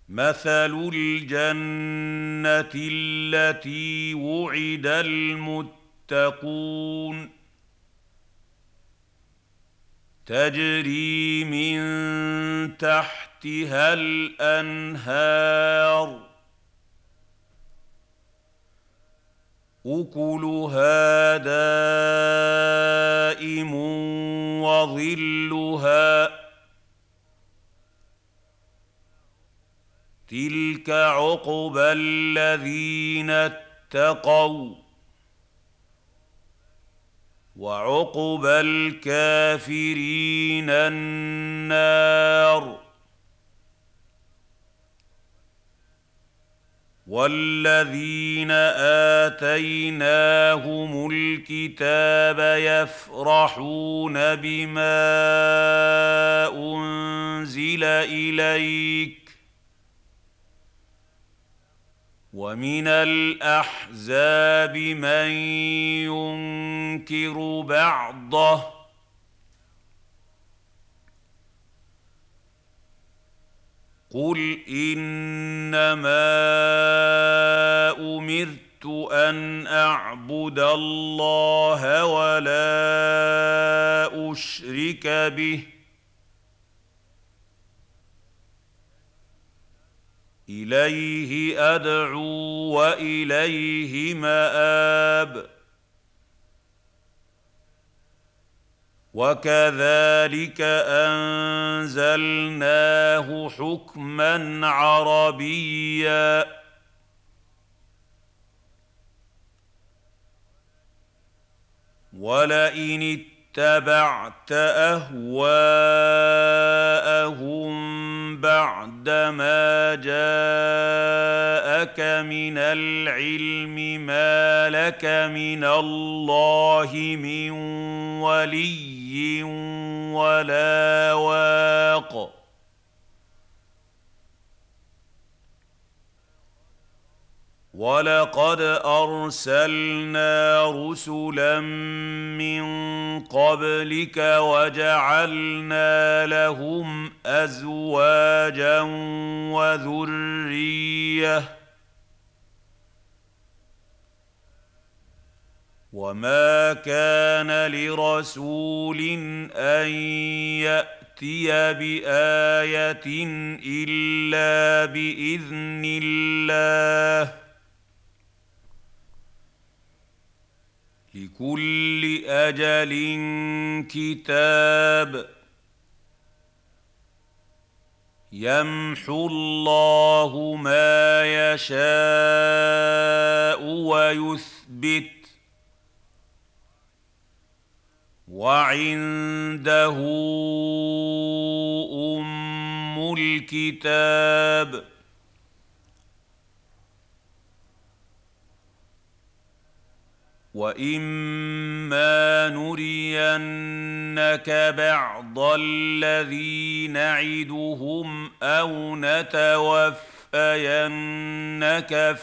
مثل الجنة التي وعد المتقون تجري من تحتها الأنهار أكلها دائم وظلها تلك عقبى الذين اتقوا وعقبى الكافرين النار والذين آتيناهم الكتاب يفرحون بما أنزل إليك ومن الأحزاب من ينكر بعضه قل إنما أمرت أن أعبد الله ولا أشرك به إليه أدعو وإليه مآب وكذلك أنزلناه حكماً عربياً ولئن اتبعت أهواءهم بعدما جاءك من العلم ما لك من الله من ولي ولا واق ولقد أرسلنا رسلا من قبلك وجعلنا لهم أزواجا وذرية وما كان لرسول أن يأتي بآية إلا بإذن الله لكل أجل كتاب يمحو الله ما يشاء ويثبت وعنده أم الكتاب وإما نرينك بعض الذي نعدهم أو نتوفينك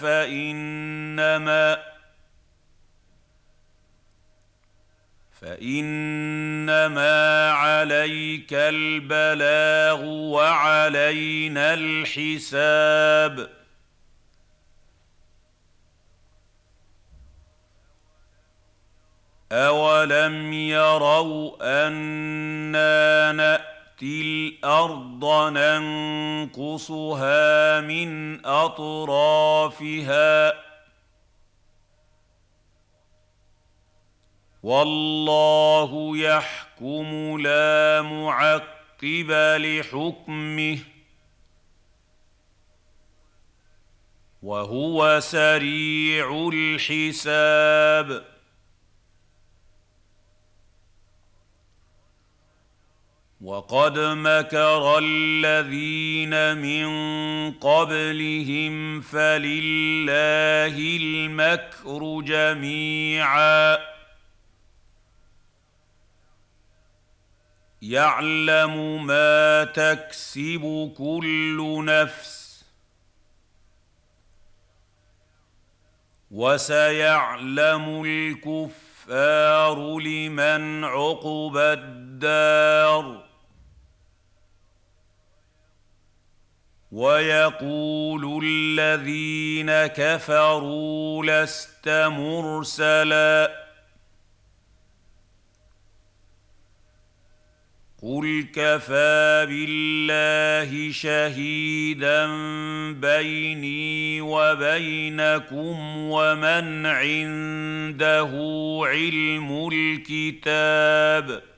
فإنما عليك البلاغ وعلينا الحساب أولم يروا أنا نأتي الأرض ننقصها من أطرافها والله يحكم لا معقب لحكمه وهو سريع الحساب وقد مكر الذين من قبلهم فلله المكر جميعا يعلم ما تكسب كل نفس وسيعلم الكفار لمن عقبى الدار ويقول الذين كفروا لست مرسلا قل كفى بالله شهيدا بيني وبينكم ومن عنده علم الكتاب